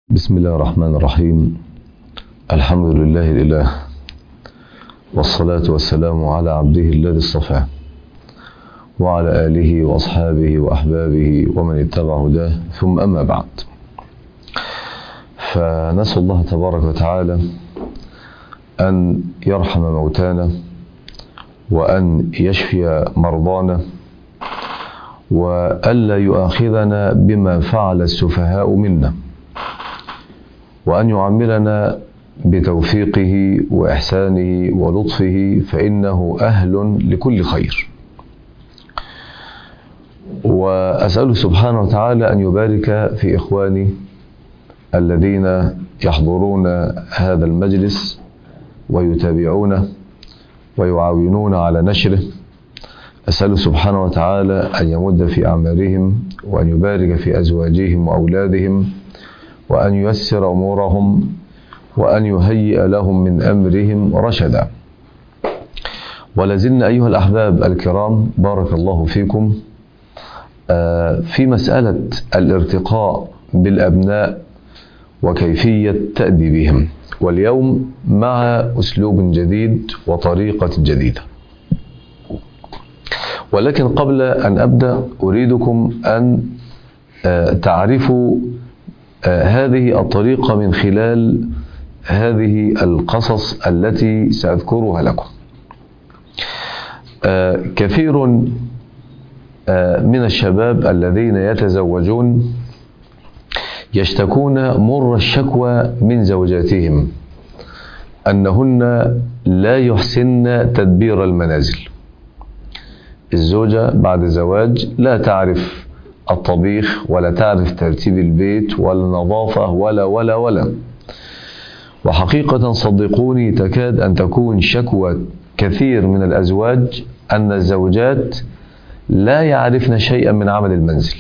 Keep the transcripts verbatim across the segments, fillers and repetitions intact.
بسم الله الرحمن الرحيم. الحمد لله الإله، والصلاة والسلام على عبده الذي اصطفاه، وعلى آله وأصحابه وأحبابه ومن اتبع هداه، ثم أما بعد. فنسأل الله تبارك وتعالى أن يرحم موتانا، وأن يشفي مرضانا، وألا يؤاخذنا بما فعل السفهاء منا، وأن يعاملنا بتوفيقه وإحسانه ولطفه، فإنه أهل لكل خير. وأسأله سبحانه وتعالى أن يبارك في إخواني الذين يحضرون هذا المجلس ويتابعونه ويعاونون على نشره. أسأله سبحانه وتعالى أن يمد في أعمارهم، وأن يبارك في أزواجهم وأولادهم، وأن ييسر أمورهم، وأن يهيئ لهم من أمرهم رشدا. ولازلنا أيها الأحباب الكرام، بارك الله فيكم، في مسألة الارتقاء بالأبناء وكيفية تأديبهم، واليوم مع أسلوب جديد وطريقة جديدة. ولكن قبل أن أبدأ أريدكم أن تعرفوا هذه الطريقة من خلال هذه القصص التي سأذكرها لكم. كثير من الشباب الذين يتزوجون يشتكون مر الشكوى من زوجاتهم أنهن لا يحسن تدبير المنازل. الزوجة بعد الزواج لا تعرف الطبيخ، ولا تعرف ترتيب البيت، ولا النظافة، ولا ولا ولا وحقيقة صدقوني تكاد أن تكون شكوى كثير من الأزواج أن الزوجات لا يعرفن شيئا من عمل المنزل.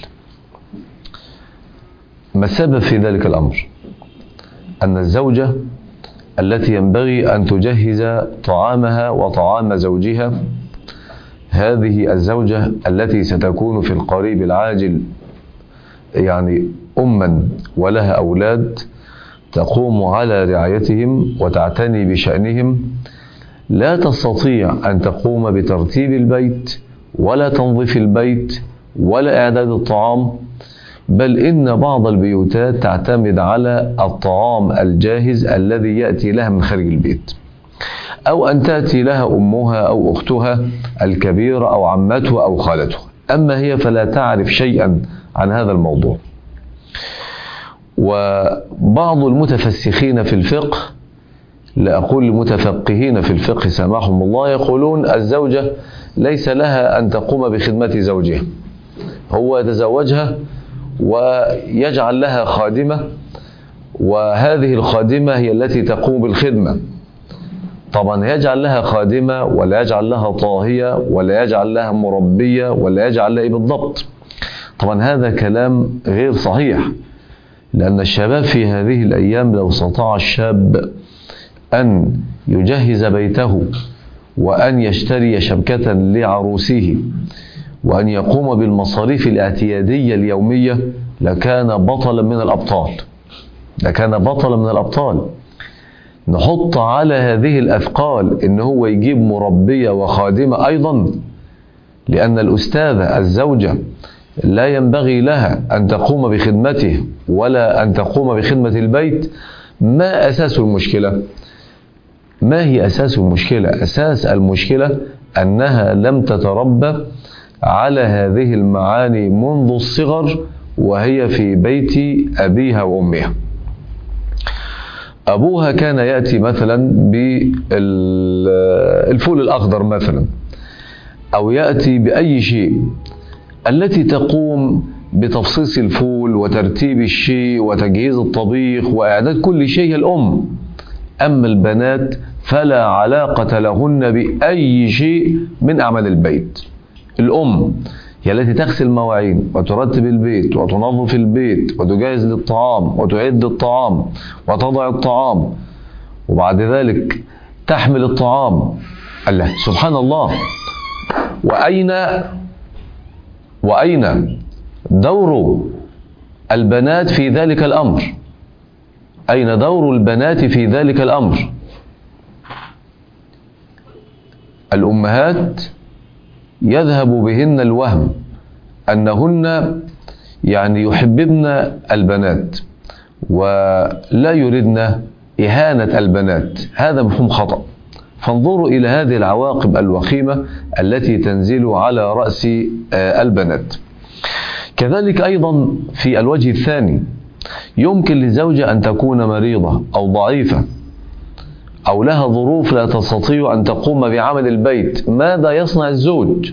ما السبب في ذلك الأمر؟ أن الزوجة التي ينبغي أن تجهز طعامها وطعام زوجها، هذه الزوجة التي ستكون في القريب العاجل يعني أما ولها أولاد، تقوم على رعايتهم وتعتني بشأنهم، لا تستطيع أن تقوم بترتيب البيت، ولا تنظيف البيت، ولا إعداد الطعام، بل إن بعض البيوتات تعتمد على الطعام الجاهز الذي يأتي لها من خارج البيت، أو أن تأتي لها أمها أو أختها الكبيرة أو عمتها أو خالتها، أما هي فلا تعرف شيئا عن هذا الموضوع. وبعض المتفسخين في الفقه، لا أقول المتفقهين في الفقه سامحهم الله، يقولون الزوجة ليس لها أن تقوم بخدمة زوجها، هو يتزوجها ويجعل لها خادمة، وهذه الخادمة هي التي تقوم بالخدمة. طبعا يجعل لها خادمة، ولا يجعل لها طاهية، ولا يجعل لها مربية، ولا يجعل لها إيه بالضبط. طبعا هذا كلام غير صحيح، لأن الشباب في هذه الأيام لو استطاع الشاب أن يجهز بيته، وأن يشتري شبكة لعروسه، وأن يقوم بالمصاريف الاعتيادية اليومية، لكان بطلا من الأبطال لكان بطلا من الأبطال. نحط على هذه الأثقال إن هو يجيب مربية وخادمة أيضا، لأن الأستاذة الزوجة لا ينبغي لها أن تقوم بخدمته ولا أن تقوم بخدمة البيت. ما أساس المشكلة؟ ما هي أساس المشكلة؟ أساس المشكلة أنها لم تتربى على هذه المعاني منذ الصغر وهي في بيت أبيها وأمها. أبوها كان يأتي مثلا بالفول الأخضر مثلا، أو يأتي بأي شيء، التي تقوم بتفصيص الفول وترتيب الشيء وتجهيز الطبيخ وإعداد كل شيء الأم. أما البنات فلا علاقة لهن بأي شيء من أعمال البيت. الأم هي التي تغسل مواعين وترتب البيت وتنظف البيت وتجهز للطعام وتعد الطعام وتضع الطعام، وبعد ذلك تحمل الطعام. الله سبحان الله. وأين وأين دور البنات في ذلك الأمر؟ أين دور البنات في ذلك الأمر؟ الأمهات يذهب بهن الوهم أنهن يعني يحببن البنات ولا يردن إهانة البنات، هذا مفهوم خطأ. فانظروا إلى هذه العواقب الوخيمة التي تنزل على رأس البنات. كذلك أيضا في الوجه الثاني، يمكن للزوجة أن تكون مريضة أو ضعيفة أو لها ظروف لا تستطيع أن تقوم بعمل البيت. ماذا يصنع الزوج؟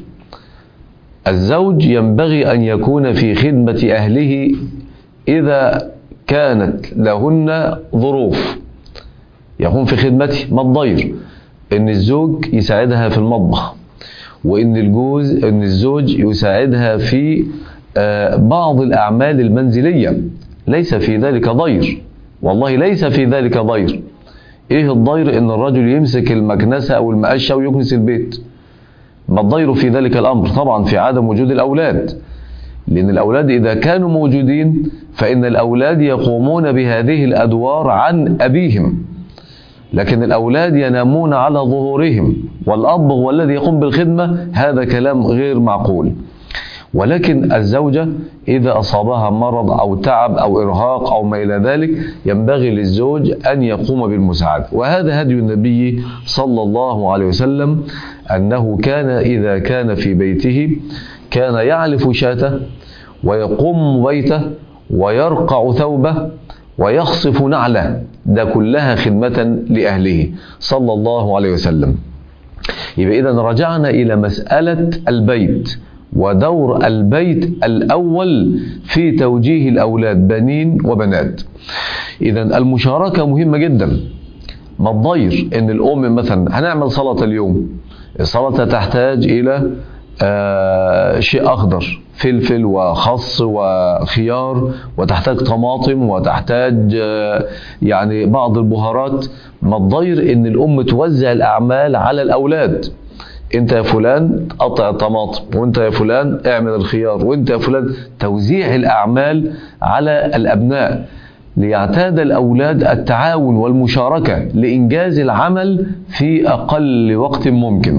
الزوج ينبغي أن يكون في خدمة أهله إذا كانت لهن ظروف، يكون في خدمته. ما الضير إن الزوج يساعدها في المطبخ، وإن الجوز إن الزوج يساعدها في بعض الأعمال المنزلية، ليس في ذلك ضير، والله ليس في ذلك ضير. إيه الضير؟ إن الرجل يمسك المكنسة أو المقشة ويكنس البيت. ما الضير في ذلك الأمر؟ طبعا في عدم وجود الأولاد، لأن الأولاد إذا كانوا موجودين فإن الأولاد يقومون بهذه الأدوار عن أبيهم، لكن الأولاد ينامون على ظهورهم والأب هو الذي يقوم بالخدمة. هذا كلام غير معقول. ولكن الزوجة إذا أصابها مرض أو تعب أو إرهاق أو ما إلى ذلك ينبغي للزوج أن يقوم بالمساعدة. وهذا هدي النبي صلى الله عليه وسلم، أنه كان إذا كان في بيته كان يعلف شاته ويقوم بيته ويرقع ثوبه ويخصف نعله، ده كلها خدمة لأهله صلى الله عليه وسلم. يبقى إذا رجعنا إلى مسألة البيت ودور البيت الأول في توجيه الأولاد بنين وبنات. إذا المشاركة مهمة جدا. ما الضير إن الأم مثلا هنعمل صلاة اليوم، الصلاة تحتاج إلى آه شيء أخضر، فلفل وخس وخيار، وتحتاج طماطم، وتحتاج آه يعني بعض البهارات. ما الضير إن الأم توزع الأعمال على الأولاد؟ انت يا فلان قطع الطماطم، وانت يا فلان اعمل الخيار، وانت يا فلان. توزيع الأعمال على الأبناء ليعتاد الأولاد التعاون والمشاركة لإنجاز العمل في أقل وقت ممكن.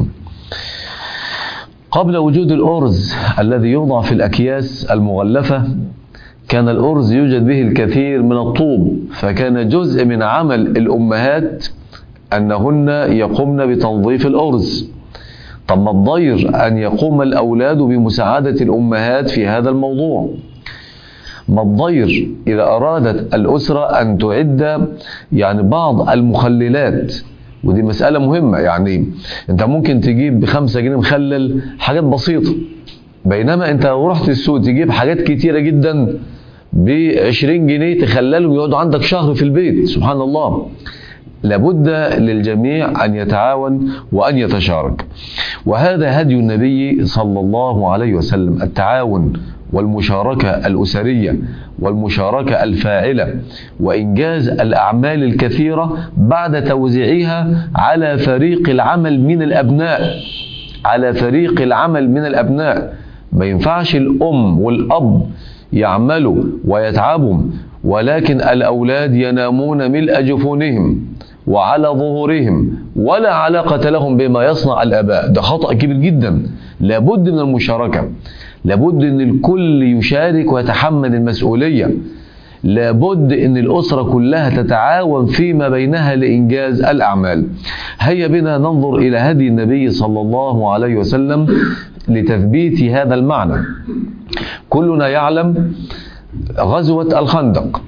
قبل وجود الأرز الذي يوضع في الأكياس المغلفة كان الأرز يوجد به الكثير من الطوب، فكان جزء من عمل الأمهات أنهن يقومن بتنظيف الأرز. طب ما الضير أن يقوم الأولاد بمساعدة الأمهات في هذا الموضوع؟ ما الضير إذا أرادت الأسرة أن تعد يعني بعض المخللات؟ ودي مسألة مهمة. يعني أنت ممكن تجيب بخمسة جنيه مخلل حاجات بسيطة، بينما أنت لو رحت السوق تجيب حاجات كتيرة جدا بعشرين جنيه تخللهم يقعدوا عندك شهر في البيت. سبحان الله. لابد للجميع أن يتعاون وأن يتشارك، وهذا هدي النبي صلى الله عليه وسلم، التعاون والمشاركة الأسرية والمشاركة الفاعلة وإنجاز الأعمال الكثيرة بعد توزيعها على فريق العمل من الأبناء على فريق العمل من الأبناء. ما ينفعش الأم والأب يعملوا ويتعبوا ولكن الأولاد ينامون ملء جفونهم وعلى ظهورهم ولا علاقة لهم بما يصنع الآباء. ده خطأ كبير جدا. لابد من المشاركة، لابد أن الكل يشارك ويتحمل المسؤولية، لابد أن الأسرة كلها تتعاون فيما بينها لإنجاز الأعمال. هيا بنا ننظر إلى هدي النبي صلى الله عليه وسلم لتثبيت هذا المعنى. كلنا يعلم غزوة الخندق.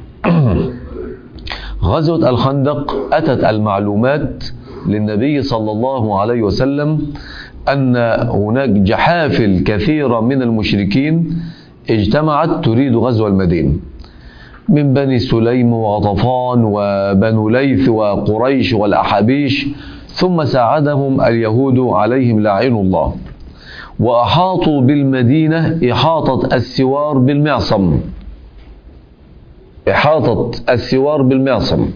غزوة الخندق أتت المعلومات للنبي صلى الله عليه وسلم أن هناك جحافل كثيرة من المشركين اجتمعت تريد غزو المدينة، من بني سليم وغطفان وبنو ليث وقريش والأحابيش، ثم ساعدهم اليهود عليهم لعين الله، وأحاطوا بالمدينة إحاطة السوار بالمعصم. إحاطة السوار بالمعصم.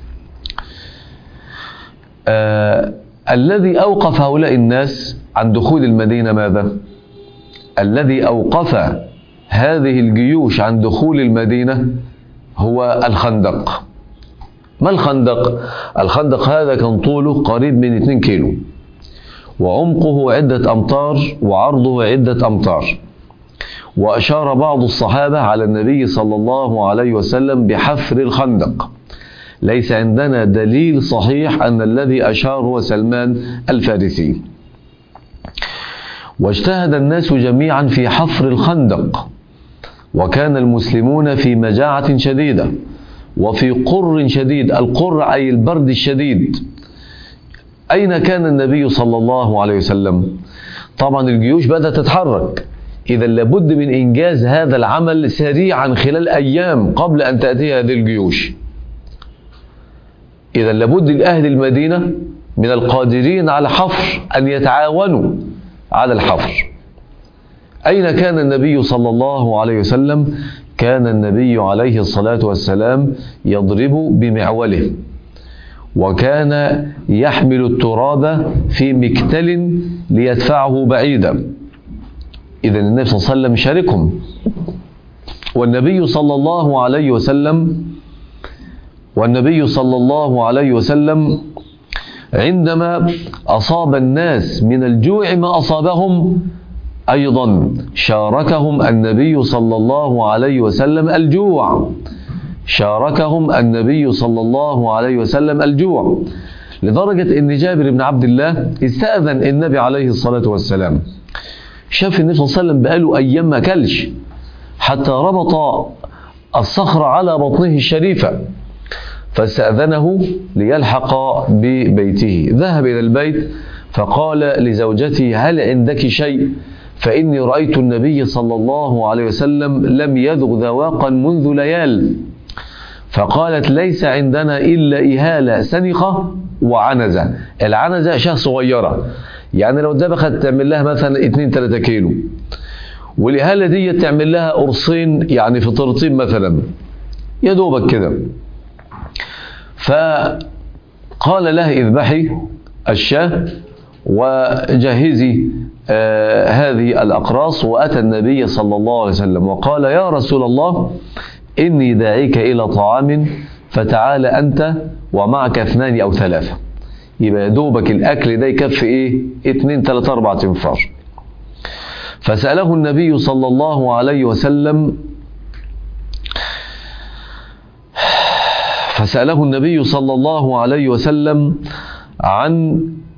آه الذي أوقف هؤلاء الناس عن دخول المدينة ماذا؟ الذي أوقف هذه الجيوش عن دخول المدينة هو الخندق. ما الخندق؟ الخندق هذا كان طوله قريب من اثنين كيلو، وعمقه عدة أمتار، وعرضه عدة أمتار. وأشار بعض الصحابة على النبي صلى الله عليه وسلم بحفر الخندق. ليس عندنا دليل صحيح أن الذي أشار هو سلمان الفارسي. واجتهد الناس جميعا في حفر الخندق، وكان المسلمون في مجاعة شديدة وفي قر شديد. القر أي البرد الشديد. أين كان النبي صلى الله عليه وسلم؟ طبعا الجيوش بدأت تتحرك، إذا لابد من إنجاز هذا العمل سريعا خلال أيام قبل أن تأتي هذه الجيوش. إذا لابد لأهل المدينة من القادرين على حفر أن يتعاونوا على الحفر. أين كان النبي صلى الله عليه وسلم؟ كان النبي عليه الصلاة والسلام يضرب بمعوله، وكان يحمل التراب في مكتل ليدفعه بعيدا. إذا النبي صلى الله عليه وسلم شاركهم. والنبي صلى الله عليه وسلم والنبي صلى الله عليه وسلم عندما أصاب الناس من الجوع ما أصابهم، أيضا شاركهم النبي صلى الله عليه وسلم الجوع شاركهم النبي صلى الله عليه وسلم الجوع لدرجة أن جابر بن عبد الله استأذن النبي عليه الصلاة والسلام. شاف النبي صلى الله عليه وسلم بقاله أيام ما كلش، حتى ربط الصخر على بطنه الشريفة، فاستأذنه ليلحق ببيته. ذهب إلى البيت فقال لزوجته: هل عندك شيء؟ فإني رأيت النبي صلى الله عليه وسلم لم يذق ذواقا منذ ليال. فقالت: ليس عندنا إلا إهالة سنخة وعنزة. العنزة شاه صغيرة، يعني لو اتذبحت تعمل لها مثلا اتنين تلاتة كيلو، والإهالة دي تعمل لها قرصين، يعني فطرتين مثلا، يا دوبك كده. فقال لها: اذبحي الشاه وجهزي آه هذه الأقراص. وأتى النبي صلى الله عليه وسلم وقال: يا رسول الله، إني داعيك إلى طعام فتعال أنت ومعك اثنان أو ثلاثة. يبقى دوبك الأكل ده يكفي إيه؟ اتنين تلاتة أربعة تنفار. فسأله النبي صلى الله عليه وسلم فسأله النبي صلى الله عليه وسلم عن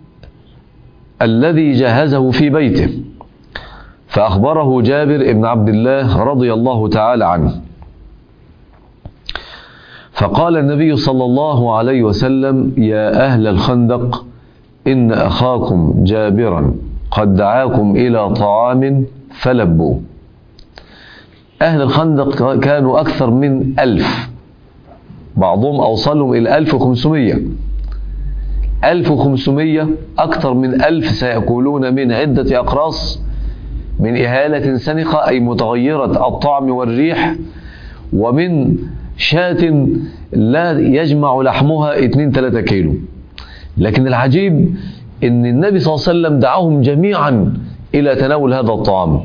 الذي جهزه في بيته، فأخبره جابر بن عبد الله رضي الله تعالى عنه. فقال النبي صلى الله عليه وسلم: يا أهل الخندق، إن أخاكم جابرا قد دعاكم إلى طعام فلبوا. أهل الخندق كانوا أكثر من ألف، بعضهم أوصلهم إلى ألف وخمسمائة. ألف وخمسمائة، أكثر من ألف سيأكلون من عدة أقراص من إهالة سنخة، أي متغيرة الطعم والريح، ومن شاة لا يجمع لحمها اتنين تلاتة كيلو. لكن العجيب ان النبي صلى الله عليه وسلم دعاهم جميعا الى تناول هذا الطعام.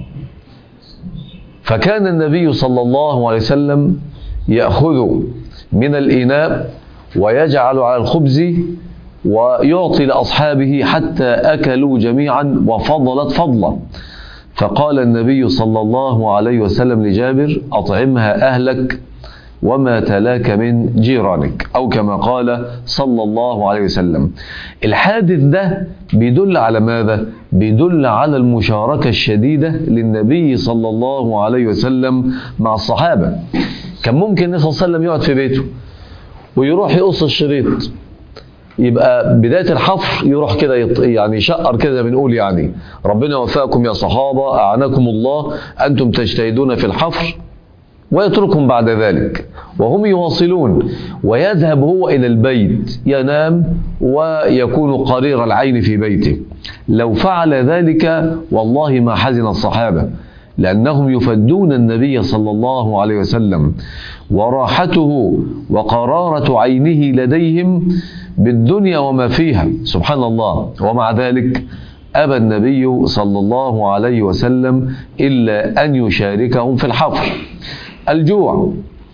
فكان النبي صلى الله عليه وسلم يأخذ من الإناء ويجعل على الخبز ويعطي لأصحابه حتى أكلوا جميعا وفضلت فضلا. فقال النبي صلى الله عليه وسلم لجابر: أطعمها أهلك وما تلاك من جيرانك، أو كما قال صلى الله عليه وسلم. الحادث ده بيدل على ماذا؟ بيدل على المشاركة الشديدة للنبي صلى الله عليه وسلم مع الصحابة. كان ممكن النبي صلى الله عليه وسلم يقعد في بيته ويروح يقص الشريط، يبقى بداية الحفر يروح كده يعني يشقر كده، بنقول يعني ربنا وفقكم يا صحابة، أعناكم الله، أنتم تجتهدون في الحفر، ويتركهم بعد ذلك وهم يواصلون، ويذهب هو إلى البيت ينام ويكون قرير العين في بيته. لو فعل ذلك والله ما حزن الصحابة، لأنهم يفدون النبي صلى الله عليه وسلم، وراحته وقرارة عينه لديهم بالدنيا وما فيها، سبحان الله. ومع ذلك أبى النبي صلى الله عليه وسلم إلا أن يشاركهم في الحفر. الجوع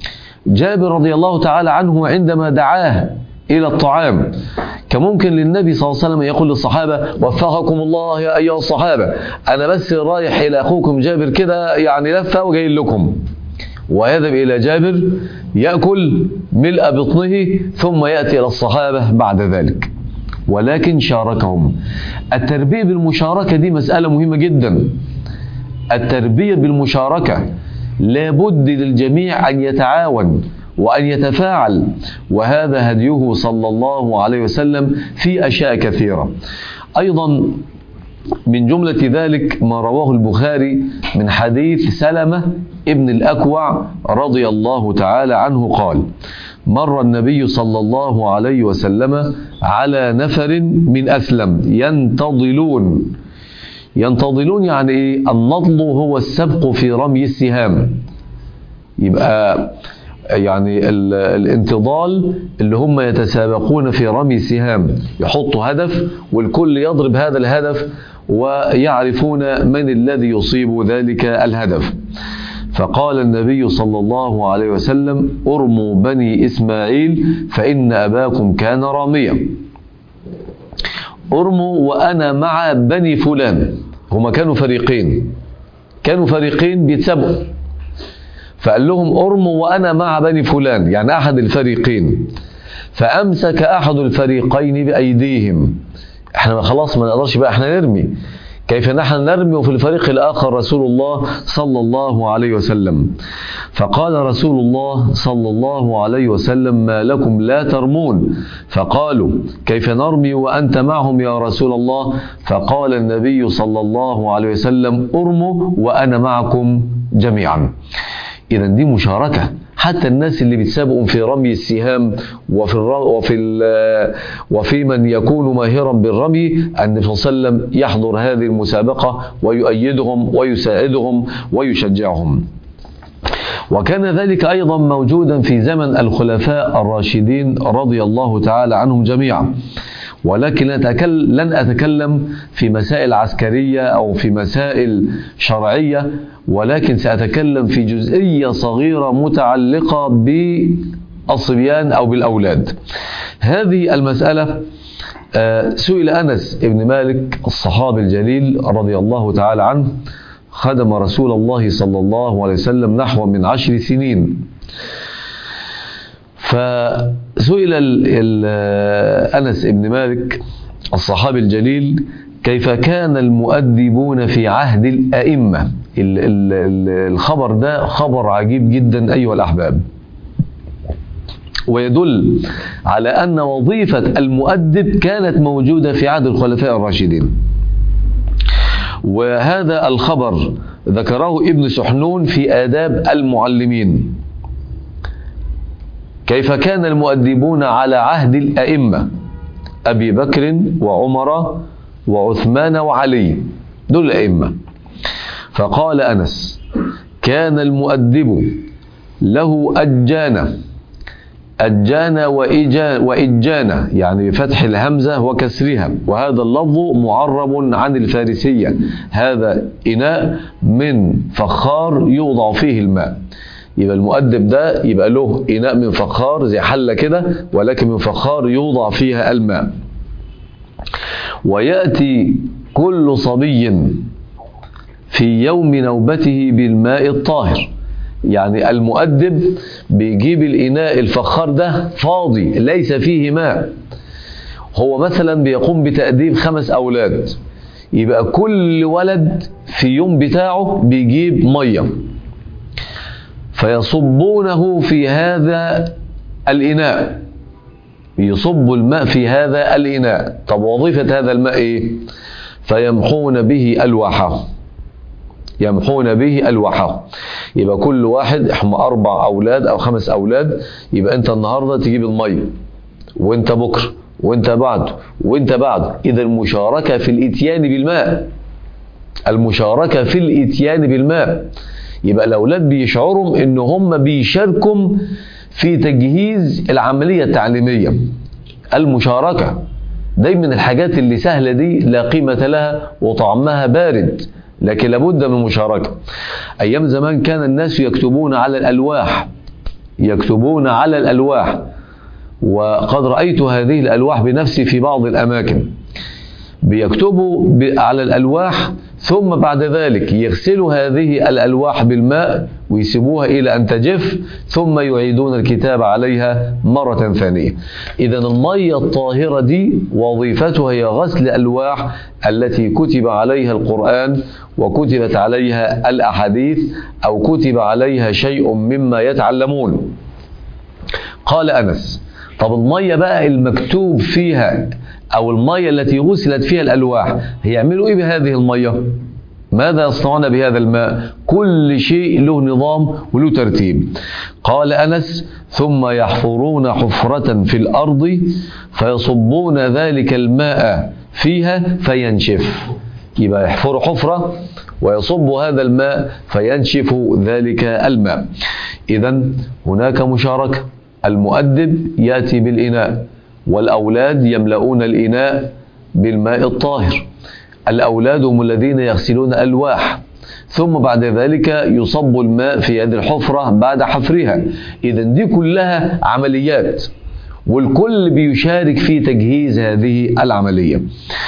جابر رضي الله تعالى عنه عندما دعاه إلى الطعام كان ممكن للنبي صلى الله عليه وسلم يقول للصحابة وفقكم الله يا أيها الصحابة، أنا بس رايح إلى أخوكم جابر كده يعني لفة وجاي لكم، ويذهب إلى جابر يأكل ملء بطنه ثم يأتي إلى الصحابة بعد ذلك، ولكن شاركهم. التربية بالمشاركة دي مسألة مهمة جدا. التربية بالمشاركة لابد للجميع أن يتعاون وأن يتفاعل، وهذا هديه صلى الله عليه وسلم في أشياء كثيرة. أيضا من جملة ذلك ما رواه البخاري من حديث سلمة ابن الأكوع رضي الله تعالى عنه قال: مر النبي صلى الله عليه وسلم على نفر من أسلم ينتضلون. ينتضلون يعني إيه؟ النضل هو السبق في رمي السهام. يبقى يعني الانتضال اللي هم يتسابقون في رمي السهام، يحطوا هدف والكل يضرب هذا الهدف ويعرفون من الذي يصيب ذلك الهدف. فقال النبي صلى الله عليه وسلم: ارموا بني إسماعيل فإن أباكم كان راميا. ارموا وأنا مع بني فلان. هما كانوا فريقين كانوا فريقين بيتسابقوا، فقال لهم ارموا وأنا مع بني فلان، يعني أحد الفريقين. فأمسك أحد الفريقين بأيديهم. احنا خلاص ما نقدرش بقى احنا نرمي، كيف نحن نرمي وفي الفريق الآخر رسول الله صلى الله عليه وسلم؟ فقال رسول الله صلى الله عليه وسلم: ما لكم لا ترمون؟ فقالوا: كيف نرمي وأنت معهم يا رسول الله؟ فقال النبي صلى الله عليه وسلم: ارموا وأنا معكم جميعا. إذا دي مشاركة. حتى الناس اللي بيتسابقوا في رمي السهام وفي وفي وفي من يكون ماهرا بالرمي، النبي صلى الله عليه وسلم يحضر هذه المسابقة ويؤيدهم ويساعدهم ويشجعهم. وكان ذلك أيضا موجودا في زمن الخلفاء الراشدين رضي الله تعالى عنهم جميعا. ولكن لن أتكلم في مسائل عسكرية أو في مسائل شرعية، ولكن سأتكلم في جزئية صغيرة متعلقة بالصبيان أو بالأولاد. هذه المسألة سئل أنس بن مالك الصحابي الجليل رضي الله تعالى عنه، خدم رسول الله صلى الله عليه وسلم نحو من عشر سنين. فسئل أنس بن مالك الصحابي الجليل: كيف كان المؤدبون في عهد الأئمة؟ الخبر ده خبر عجيب جدا أيها الأحباب، ويدل على أن وظيفة المؤدب كانت موجودة في عهد الخلفاء الراشدين. وهذا الخبر ذكره ابن سحنون في آداب المعلمين. كيف كان المؤدبون على عهد الأئمة أبي بكر وعمر وعثمان وعلي، دول الأئمة. فقال أنس: كان المؤدب له أجانة. أجانة وإجانة يعني بفتح الهمزة وكسرها، وهذا اللفظ معرب عن الفارسية. هذا إناء من فخار يوضع فيه الماء. يبقى المؤدب ده يبقى له إناء من فخار زي حلة كده، ولكن من فخار يوضع فيها الماء. ويأتي كل صبي في يوم نوبته بالماء الطاهر. يعني المؤدب بيجيب الإناء الفخار ده فاضي ليس فيه ماء. هو مثلا بيقوم بتأديب خمس أولاد، يبقى كل ولد في يوم بتاعه بيجيب مية فيصبونه في هذا الإناء، يصب الماء في هذا الإناء. طب وظيفة هذا الماء إيه؟ فيمحون به ألواحه، يمحون به ألواحه. يبقى كل واحد، احنا أربع أولاد أو خمس أولاد، يبقى أنت النهاردة تجيب المية، وأنت بكرة، وأنت بعد، وأنت بعد. إذا المشاركة في الإتيان بالماء، المشاركة في الإتيان بالماء. يبقى الأولاد بيشعروا إن هم بيشاركوا في تجهيز العملية التعليمية. المشاركة دايما الحاجات اللي سهلة دي لا قيمة لها وطعمها بارد، لكن لابد من المشاركة. أيام زمان كان الناس يكتبون على الألواح يكتبون على الألواح، وقد رأيت هذه الألواح بنفسي في بعض الأماكن، بيكتبوا على الألواح ثم بعد ذلك يغسلوا هذه الألواح بالماء ويسيبوها إلى أن تجف ثم يعيدون الكتاب عليها مرة ثانية. إذن المية الطاهرة دي وظيفتها هي غسل الألواح التي كتب عليها القرآن وكتبت عليها الأحاديث أو كتب عليها شيء مما يتعلمون. قال أنس: طب المية بقى المكتوب فيها أو المية التي غسلت فيها الألواح هيعملوا إيه بهذه المية؟ ماذا يصنعون بهذا الماء؟ كل شيء له نظام وله ترتيب. قال أنس: ثم يحفرون حفرة في الأرض فيصبون ذلك الماء فيها فينشف. يبقى يحفروا حفرة ويصب هذا الماء فينشف ذلك الماء. إذن هناك مشاركة، المؤدب يأتي بالإناء والأولاد يملؤون الإناء بالماء الطاهر. الأولاد هم الذين يغسلون ألواح ثم بعد ذلك يصب الماء في هذه الحفرة بعد حفرها. إذن دي كلها عمليات والكل بيشارك في تجهيز هذه العملية.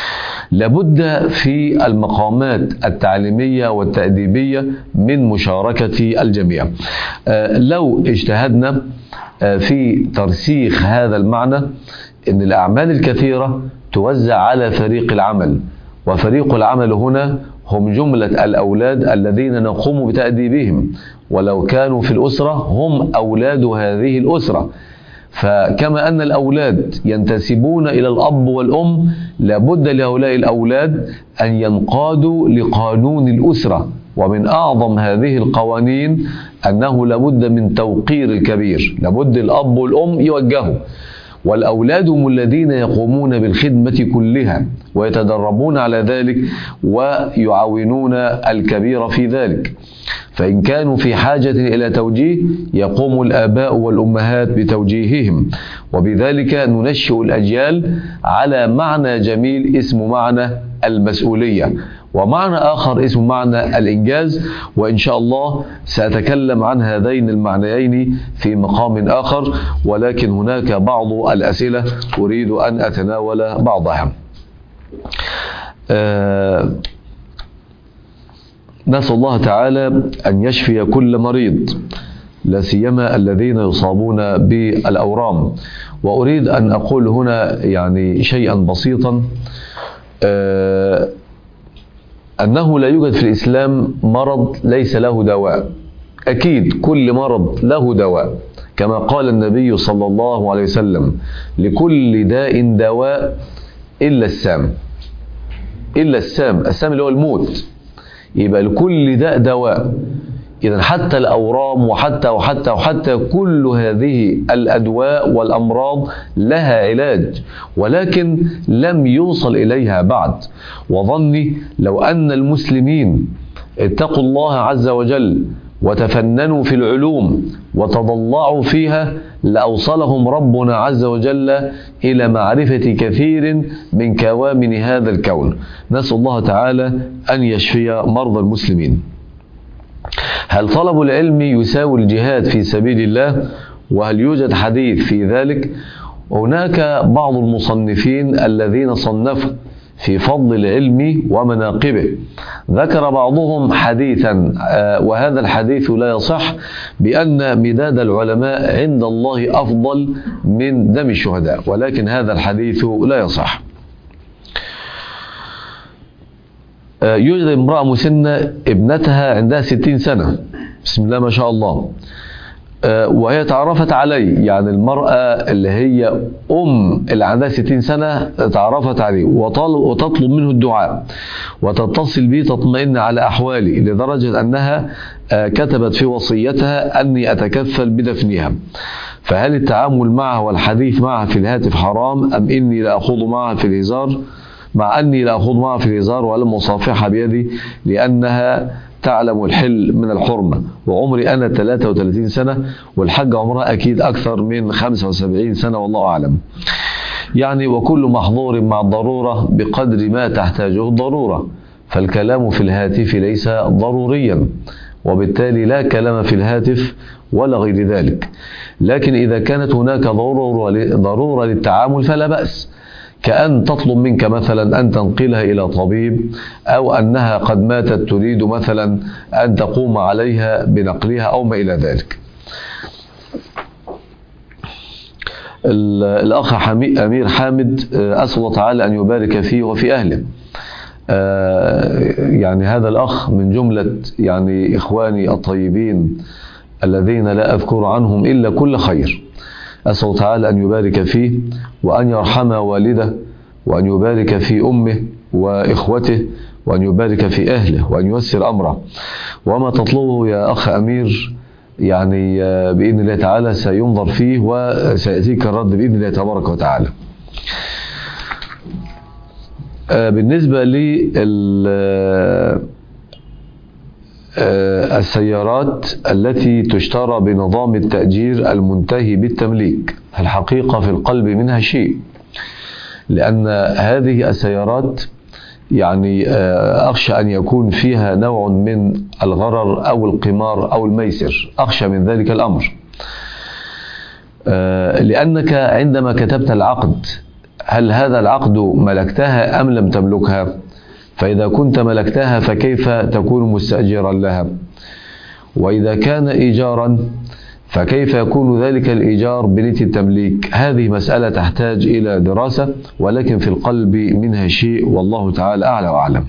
لابد في المقامات التعليمية والتأديبية من مشاركة الجميع. لو اجتهدنا في ترسيخ هذا المعنى إن الأعمال الكثيرة توزع على فريق العمل، وفريق العمل هنا هم جملة الأولاد الذين نقوم بتأديبهم، ولو كانوا في الأسرة هم أولاد هذه الأسرة. فكما أن الأولاد ينتسبون إلى الأب والأم، لابد لهؤلاء الأولاد أن ينقادوا لقانون الأسرة، ومن أعظم هذه القوانين أنه لابد من توقير الكبير، لابد الأب والأم يوجهوا، والأولاد هم الذين يقومون بالخدمة كلها ويتدربون على ذلك ويعاونون الكبير في ذلك. فإن كانوا في حاجة إلى توجيه يقوم الآباء والأمهات بتوجيههم، وبذلك ننشئ الأجيال على معنى جميل اسمه معنى المسؤولية، ومعنى آخر اسمه معنى الإنجاز، وإن شاء الله سأتكلم عن هذين المعنيين في مقام آخر، ولكن هناك بعض الأسئلة أريد أن أتناول بعضها. آه نسأل الله تعالى أن يشفي كل مريض، لا سيما الذين يصابون بالأورام. وأريد أن أقول هنا يعني شيئا بسيطا، آه أنه لا يوجد في الإسلام مرض ليس له دواء. أكيد كل مرض له دواء، كما قال النبي صلى الله عليه وسلم: لكل داء دواء إلا السام. إلا السام، السام اللي هو الموت. يبقى لكل داء دواء. إذن حتى الأورام وحتى وحتى وحتى كل هذه الأدواء والأمراض لها علاج، ولكن لم يوصل إليها بعد. وظني لو أن المسلمين اتقوا الله عز وجل وتفننوا في العلوم وتضلعوا فيها لأوصلهم ربنا عز وجل إلى معرفة كثير من كوامن هذا الكون. نسأل الله تعالى أن يشفي مرضى المسلمين. هل طلب العلم يساوي الجهاد في سبيل الله؟ وهل يوجد حديث في ذلك؟ هناك بعض المصنفين الذين صنفوا في فضل العلم ومناقبه، ذكر بعضهم حديثا وهذا الحديث لا يصح، بأن مداد العلماء عند الله أفضل من دم الشهداء، ولكن هذا الحديث لا يصح. يوجد امرأة مسنة ابنتها عندها ستين سنة، بسم الله ما شاء الله، وهي تعرفت عليه، يعني المرأة اللي هي أم اللي عندها ستين سنة تعرفت عليه وتطلب منه الدعاء وتتصل به تطمئن على أحواله، لدرجة أنها كتبت في وصيتها أني أتكفل بدفنها. فهل التعامل معها والحديث معها في الهاتف حرام أم إني لا أخوض معها في الهزار؟ مع أني لا أخوض معها في الهزار ولم أصافحها بيدي لأنها تعلم الحل من الحرمة، وعمري أنا ثلاثة وثلاثين سنة والحج عمرها أكيد أكثر من خمسة وسبعين سنة والله أعلم. يعني وكل محظور مع الضرورة بقدر ما تحتاجه الضرورة، فالكلام في الهاتف ليس ضروريا، وبالتالي لا كلام في الهاتف ولا غير ذلك. لكن إذا كانت هناك ضرورة ضرورة للتعامل فلا بأس، كأن تطلب منك مثلا أن تنقلها إلى طبيب، أو أنها قد ماتت تريد مثلا أن تقوم عليها بنقلها أو ما إلى ذلك. الأخ أمير حامد، أسأل الله تعالى أن يبارك فيه وفي أهله. يعني هذا الأخ من جملة يعني إخواني الطيبين الذين لا أذكر عنهم إلا كل خير. أسأل الله تعالى أن يبارك فيه وأن يرحم والده وأن يبارك في أمه وإخوته وأن يبارك في أهله وأن ييسر أمره. وما تطلبه يا أخ أمير يعني بإذن الله تعالى سينظر فيه وسيأتيك الرد بإذن الله تبارك وتعالى. بالنسبة للسيارات التي تشترى بنظام التأجير المنتهي بالتمليك، الحقيقة في القلب منها شيء، لأن هذه السيارات يعني أخشى أن يكون فيها نوع من الغرر أو القمار أو الميسر، أخشى من ذلك الأمر، لأنك عندما كتبت العقد هل هذا العقد ملكتها أم لم تملكها؟ فإذا كنت ملكتها فكيف تكون مستأجرا لها؟ وإذا كان إيجارا فكيف يكون ذلك الإيجار بنية التمليك؟ هذه مسألة تحتاج إلى دراسة، ولكن في القلب منها شيء والله تعالى أعلى وأعلم.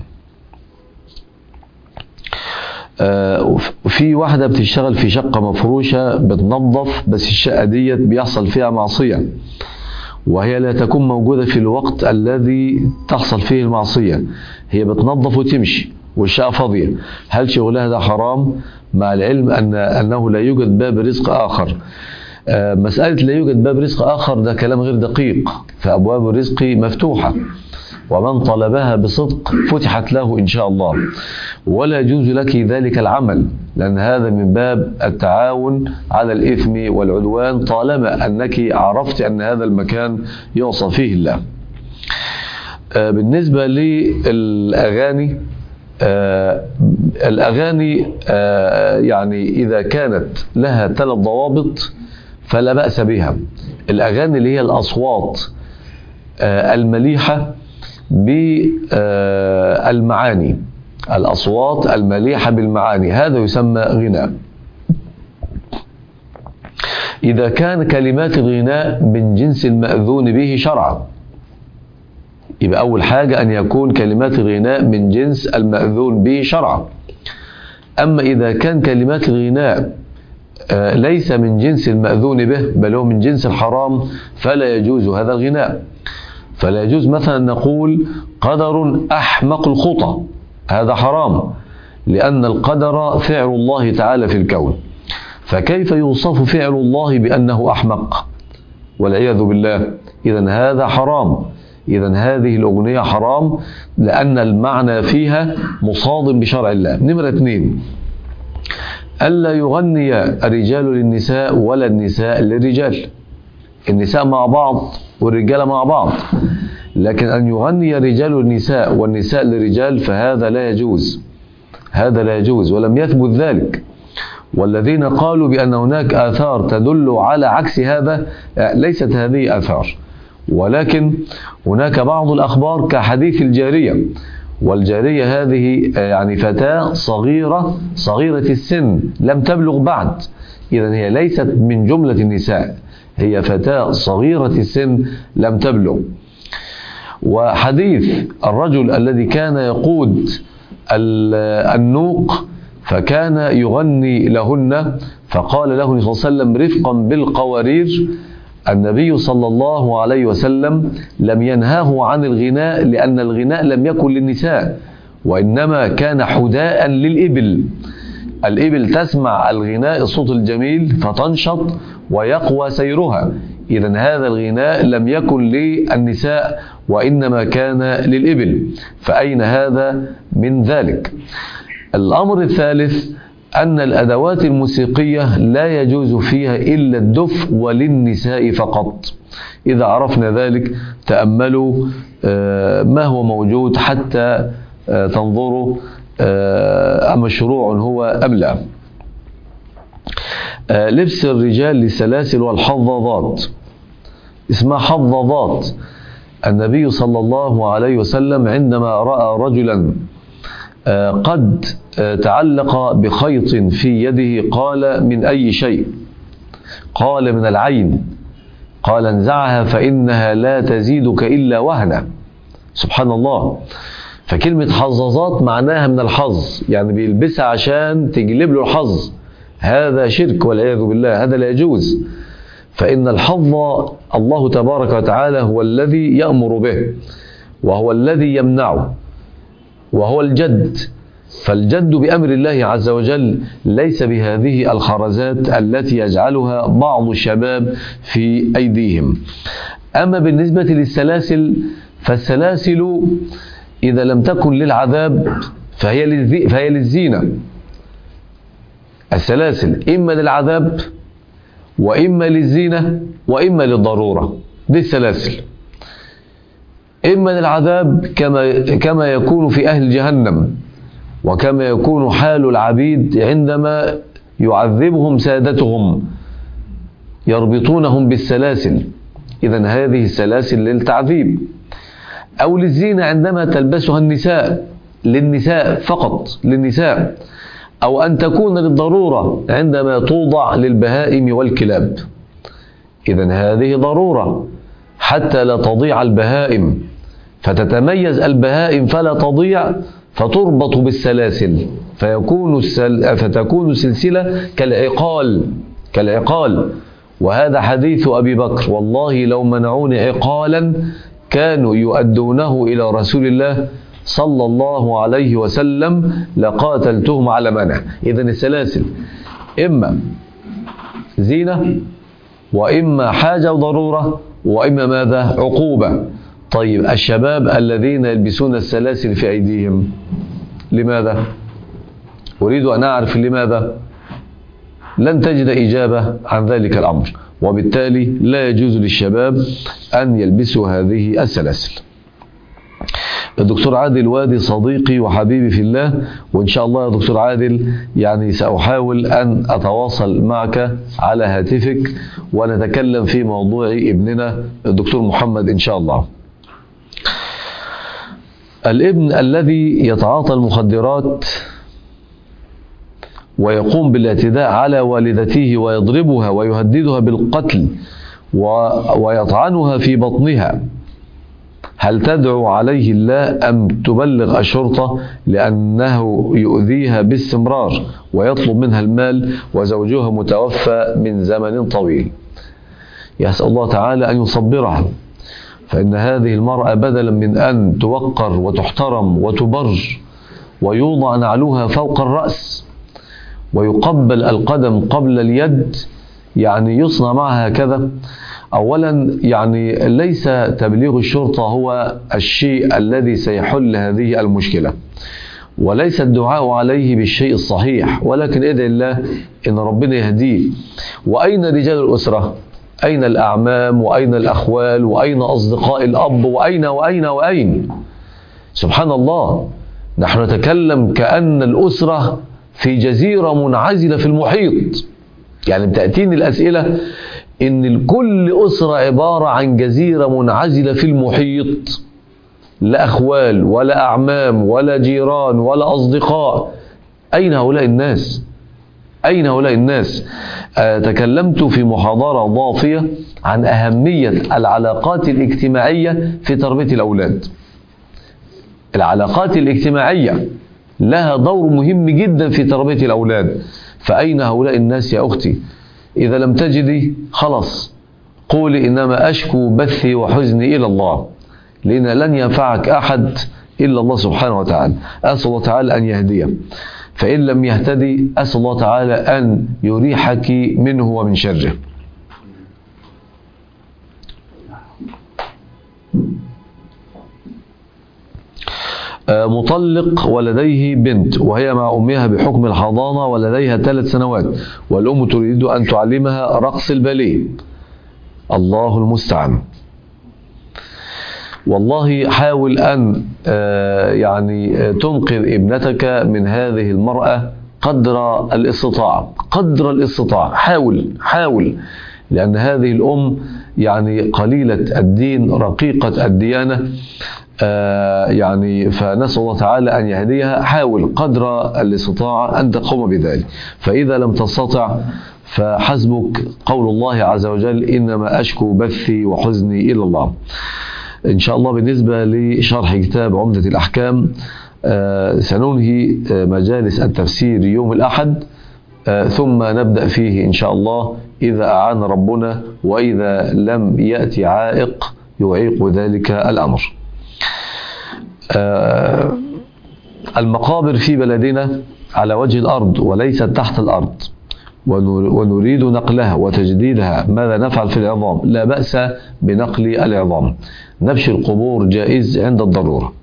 في واحدة بتشتغل في شقة مفروشة بتنظف، بس الشقة ديت بيحصل فيها معصية، وهي لا تكون موجودة في الوقت الذي تحصل فيه المعصية، هي بتنظف وتمشي والشقة فاضية. هل شغلها ده حرام؟ مع العلم أن أنه لا يوجد باب رزق آخر. مسألة لا يوجد باب رزق آخر ده كلام غير دقيق، فأبواب الرزق مفتوحة، ومن طلبها بصدق فتحت له إن شاء الله، ولا يجوز لك ذلك العمل، لأن هذا من باب التعاون على الإثم والعدوان طالما أنك عرفت أن هذا المكان يعصى فيه الله. بالنسبة للأغاني، الأغاني يعني إذا كانت لها ثلاث ضوابط فلا بأس بها. الأغاني اللي هي الأصوات المليحة بالمعاني، الأصوات المليحة بالمعاني، هذا يسمى غناء. إذا كان كلمات الغناء من جنس المأذون به شرعا، يبقى أول حاجة أن يكون كلمات الغناء من جنس المأذون به شرعا. أما إذا كان كلمات الغناء ليس من جنس المأذون به بل هو من جنس الحرام فلا يجوز هذا الغناء. فلا يجوز مثلا نقول قدر أحمق الخطى، هذا حرام، لأن القدر فعل الله تعالى في الكون، فكيف يوصف فعل الله بأنه أحمق والعياذ بالله؟ إذن هذا حرام، إذن هذه الأغنية حرام لأن المعنى فيها مصادم بشرع الله. نمرة اثنين، ألا يغني الرجال للنساء ولا النساء للرجال، النساء مع بعض والرجال مع بعض، لكن أن يغني الرجال للنساء والنساء للرجال فهذا لا يجوز، هذا لا يجوز ولم يثبت ذلك. والذين قالوا بأن هناك آثار تدل على عكس هذا ليست هذه آثار، ولكن هناك بعض الأخبار كحديث الجارية، والجارية هذه يعني فتاة صغيرة صغيرة السن لم تبلغ بعد، إذن هي ليست من جملة النساء، هي فتاة صغيرة السن لم تبلغ. وحديث الرجل الذي كان يقود النوق فكان يغني لهن، فقال له النبي صلى الله عليه وسلم رفقا بالقوارير، النبي صلى الله عليه وسلم لم ينهاه عن الغناء لأن الغناء لم يكن للنساء، وإنما كان حداء للإبل. الإبل تسمع الغناء الصوت الجميل فتنشط ويقوى سيرها، إذن هذا الغناء لم يكن للنساء وإنما كان للإبل، فأين هذا من ذلك؟ الأمر الثالث أن الأدوات الموسيقية لا يجوز فيها إلا الدف وللنساء فقط. إذا عرفنا ذلك تأملوا ما هو موجود حتى تنظروا أمشروع هو أم لا. آه لبس الرجال للسلاسل والحظاظات، اسمها حظاظات. النبي صلى الله عليه وسلم عندما رأى رجلا آه قد آه تعلق بخيط في يده قال: من أي شيء؟ قال: من العين. قال: انزعها فإنها لا تزيدك إلا وهنا. سبحان الله. فكلمة حظاظات معناها من الحظ، يعني بيلبسها عشان تجلب له الحظ. هذا شرك والعياذ بالله، هذا لا يجوز. فإن الحظ الله تبارك وتعالى هو الذي يأمر به، وهو الذي يمنعه، وهو الجد. فالجد بأمر الله عز وجل ليس بهذه الخرزات التي يجعلها بعض الشباب في أيديهم. أما بالنسبة للسلاسل، فالسلاسل إذا لم تكن للعذاب فهي فهي للزينة. السلاسل إما للعذاب وإما للزينة وإما للضرورة. دي السلاسل، إما للعذاب كما كما يكون في أهل جهنم، وكما يكون حال العبيد عندما يعذبهم سادتهم يربطونهم بالسلاسل، إذن هذه السلاسل للتعذيب. أو للزينة عندما تلبسها النساء، للنساء فقط، للنساء. أو أن تكون للضرورة عندما توضع للبهائم والكلاب، إذن هذه ضرورة حتى لا تضيع البهائم، فتتميز البهائم فلا تضيع، فتربط بالسلاسل، فيكون السل... فتكون سلسلة كالعقال كالعقال وهذا حديث أبي بكر: والله لو منعوني عقالا كانوا يؤدونه إلى رسول الله صلى الله عليه وسلم لقاتلتهم على منع. إذن السلاسل إما زينة، وإما حاجة وضرورة، وإما ماذا؟ عقوبة. طيب الشباب الذين يلبسون السلاسل في أيديهم لماذا؟ أريد أن أعرف لماذا. لن تجد إجابة عن ذلك الأمر، وبالتالي لا يجوز للشباب أن يلبسوا هذه السلاسل. الدكتور عادل وادي صديقي وحبيبي في الله، وإن شاء الله يا دكتور عادل يعني سأحاول أن أتواصل معك على هاتفك ونتكلم في موضوع ابننا الدكتور محمد إن شاء الله. الابن الذي يتعاطى المخدرات ويقوم بالاعتداء على والدته ويضربها ويهددها بالقتل ويطعنها في بطنها، هل تدعو عليه الله أم تبلغ الشرطة لأنه يؤذيها باستمرار ويطلب منها المال وزوجها متوفى من زمن طويل؟ يسأل الله تعالى أن يصبرها، فإن هذه المرأة بدلا من أن توقر وتحترم وتبر ويوضع نعلها فوق الرأس ويقبل القدم قبل اليد، يعني يصنع معها هكذا. أولا يعني ليس تبليغ الشرطة هو الشيء الذي سيحل هذه المشكلة، وليس الدعاء عليه بالشيء الصحيح، ولكن ادعي الله إن ربنا يهديه. وأين رجال الأسرة؟ أين الأعمام وأين الأخوال وأين أصدقاء الأب وأين وأين وأين؟ سبحان الله، نحن نتكلم كأن الأسرة في جزيرة منعزلة في المحيط. يعني بتأتيني الأسئلة إن كل أسرة عبارة عن جزيرة منعزلة في المحيط، لا أخوال ولا أعمام ولا جيران ولا أصدقاء. أين هؤلاء الناس؟ أين هؤلاء الناس؟ آه تكلمت في محاضرة ضافية عن أهمية العلاقات الاجتماعية في تربية الأولاد. العلاقات الاجتماعية لها دور مهم جدا في تربية الأولاد. فأين هؤلاء الناس يا أختي؟ إذا لم تجدي خلاص قولي إنما أشكو بثي وحزني إلى الله، لأن لن ينفعك أحد إلا الله سبحانه وتعالى. أسأل الله تعالى أن يهديه، فإن لم يهتدي أسأل الله تعالى أن يريحك منه ومن شره. مطلق ولديه بنت وهي مع أمها بحكم الحضانة ولديها ثلاث سنوات، والأم تريد أن تعلمها رقص الباليه. الله المستعان. والله حاول أن يعني تنقذ ابنتك من هذه المرأة قدر الاستطاعة، قدر الاستطاعة، حاول حاول، لأن هذه الأم يعني قليلة الدين رقيقة الديانة، آه يعني فنسأل الله تعالى أن يهديها. حاول قدر الاستطاعة أن تقوم بذلك، فإذا لم تستطع فحسبك قول الله عز وجل: إنما أشكو بثي وحزني إلى الله. إن شاء الله بالنسبة لشرح كتاب عمدة الأحكام آه سننهي آه مجالس التفسير يوم الأحد، آه ثم نبدأ فيه إن شاء الله إذا أعان ربنا، وإذا لم يأتي عائق يعيق ذلك الأمر. آه المقابر في بلدنا على وجه الأرض وليست تحت الأرض، ونريد نقلها وتجديدها. ماذا نفعل في العظام؟ لا بأس بنقل العظام، نبش القبور جائز عند الضرورة.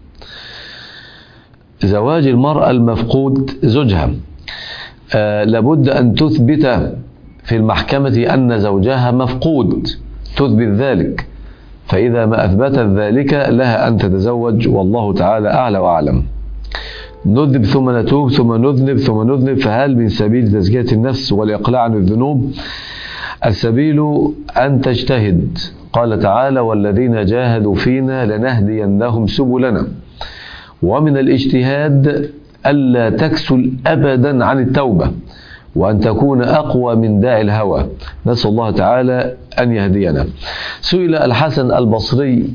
زواج المرأة المفقود زوجها، آه لابد أن تثبت في المحكمة أن زوجها مفقود، تثبت ذلك، فإذا ما أثبتت ذلك لها أن تتزوج، والله تعالى أعلى وأعلم. نذنب ثم نتوب ثم نذنب ثم نذنب، فهل من سبيل تزكية النفس والإقلاع عن الذنوب؟ السبيل أن تجتهد، قال تعالى: والذين جاهدوا فينا لنهدينهم سبلنا. ومن الاجتهاد ألا تكسل أبدا عن التوبة، وأن تكون أقوى من داعي الهوى. نسأل الله تعالى أن يهدينا. سئل الحسن البصري: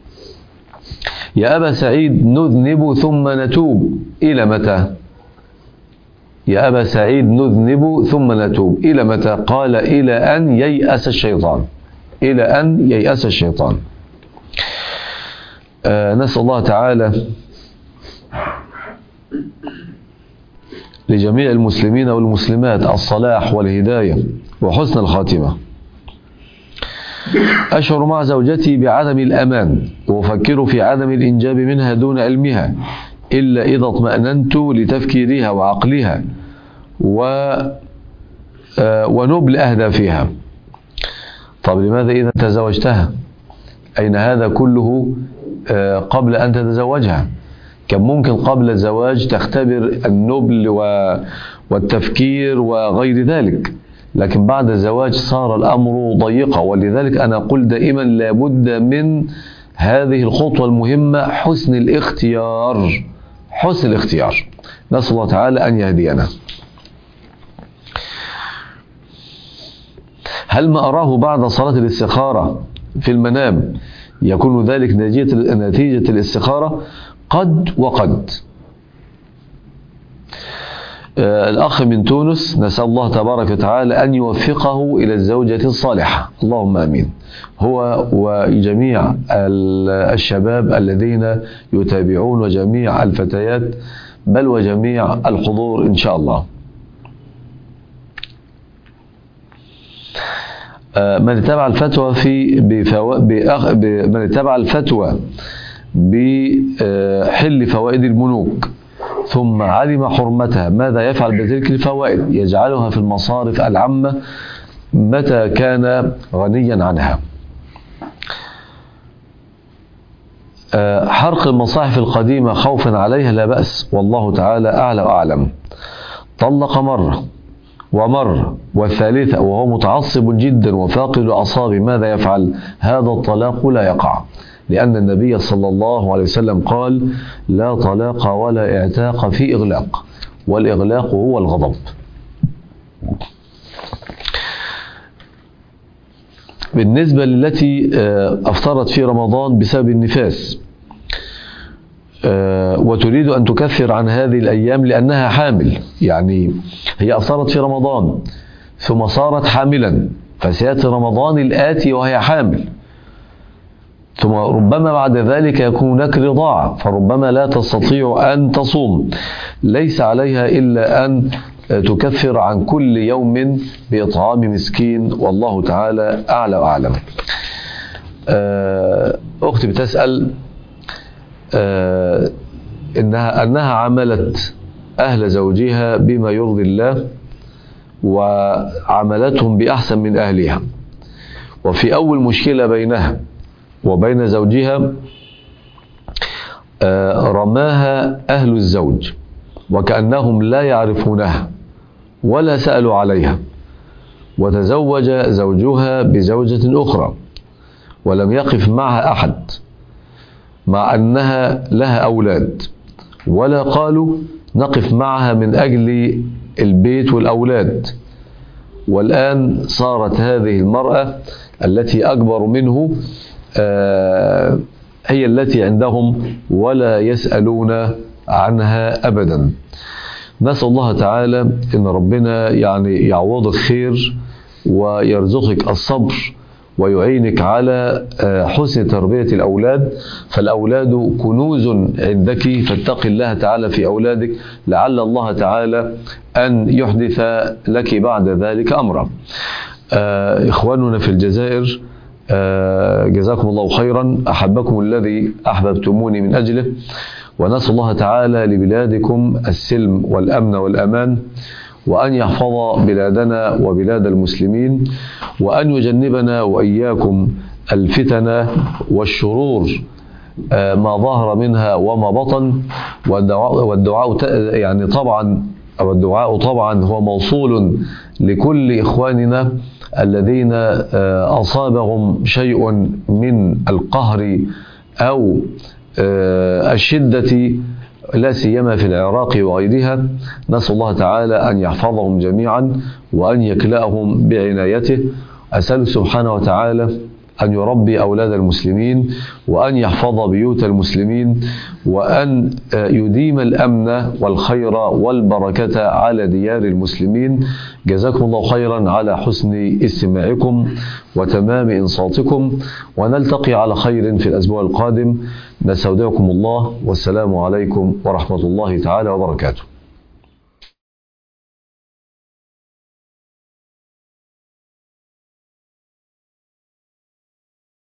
يا أبا سعيد، نذنب ثم نتوب إلى متى؟ يا أبا سعيد، نذنب ثم نتوب إلى متى؟ قال: إلى أن ييأس الشيطان، إلى أن ييأس الشيطان. آه نسأل الله تعالى لجميع المسلمين والمسلمات الصلاح والهداية وحسن الخاتمة. أشعر مع زوجتي بعدم الأمان، وأفكر في عدم الإنجاب منها دون علمها، إلا إذا اطمأننت لتفكيرها وعقلها و ونبل أهدافها. طب لماذا إذا تزوجتها؟ أين هذا كله قبل أن تتزوجها؟ كان ممكن قبل الزواج تختبر النبل والتفكير وغير ذلك، لكن بعد الزواج صار الأمر ضيقا. ولذلك أنا أقول دائما لابد من هذه الخطوة المهمة، حسن الاختيار، حسن الاختيار. نسأل الله تعالى أن يهدينا. هل ما أراه بعد صلاة الاستخارة في المنام يكون ذلك نتيجة الاستخارة؟ قد وقد. آه الأخ من تونس، نسأل الله تبارك وتعالى أن يوفقه إلى الزوجة الصالحة، اللهم آمين، هو وجميع الشباب الذين يتابعون، وجميع الفتيات، بل وجميع الحضور إن شاء الله. آه من اتبع الفتوى في بفو... بأخ... ب... من اتبع الفتوى بحل فوائد البنوك ثم علم حرمتها، ماذا يفعل بتلك الفوائد؟ يجعلها في المصارف العامة متى كان غنيا عنها. حرق المصاحف القديمة خوفا عليها لا بأس، والله تعالى أعلى وأعلم. طلق مرة ومرة والثالثة وهو متعصب جدا وفاقد الأعصاب، ماذا يفعل؟ هذا الطلاق لا يقع، لأن النبي صلى الله عليه وسلم قال: لا طلاق ولا اعتاق في إغلاق، والإغلاق هو الغضب. بالنسبة للتي أفطرت في رمضان بسبب النفاس وتريد أن تكفر عن هذه الأيام لأنها حامل، يعني هي أفطرت في رمضان ثم صارت حاملا، فسيأتي رمضان الآتي وهي حامل، ثم ربما بعد ذلك يكون هناك رضاعة، فربما لا تستطيع أن تصوم. ليس عليها إلا أن تكفر عن كل يوم بإطعام مسكين، والله تعالى أعلى وأعلم. أختي بتسأل إنها أنها عملت أهل زوجها بما يرضي الله، وعملتهم بأحسن من أهلها، وفي أول مشكلة بينها وبين زوجها رماها أهل الزوج وكأنهم لا يعرفونها، ولا سألوا عليها، وتزوج زوجها بزوجة أخرى ولم يقف معها أحد مع أنها لها أولاد، ولا قالوا نقف معها من أجل البيت والأولاد. والآن صارت هذه المرأة التي أكبر منه آه هي التي عندهم ولا يسألون عنها أبدا. نسأل الله تعالى إن ربنا يعني يعوضك خير ويرزقك الصبر ويعينك على حسن تربية الأولاد، فالأولاد كنوز عندك، فاتق الله تعالى في أولادك لعل الله تعالى أن يحدث لك بعد ذلك أمرا. إخواننا في الجزائر جزاكم الله خيرا، أحبكم الذي أحببتموني من أجله، ونسأل الله تعالى لبلادكم السلم والأمن والأمان، وأن يحفظ بلادنا وبلاد المسلمين، وأن يجنبنا وإياكم الفتن والشرور ما ظهر منها وما بطن. والدعاء, والدعاء يعني طبعا أو الدعاء طبعا هو موصول لكل إخواننا الذين أصابهم شيء من القهر أو الشدة لا سيما في العراق وغيرها. نسأل الله تعالى أن يحفظهم جميعا وأن يكلأهم بعنايته. أسأل سبحانه وتعالى أن يربي أولاد المسلمين، وأن يحفظ بيوت المسلمين، وأن يديم الأمن والخير والبركة على ديار المسلمين. جزاكم الله خيرا على حسن استماعكم وتمام إنصاتكم، ونلتقي على خير في الأسبوع القادم. نستودعكم الله، والسلام عليكم ورحمة الله تعالى وبركاته.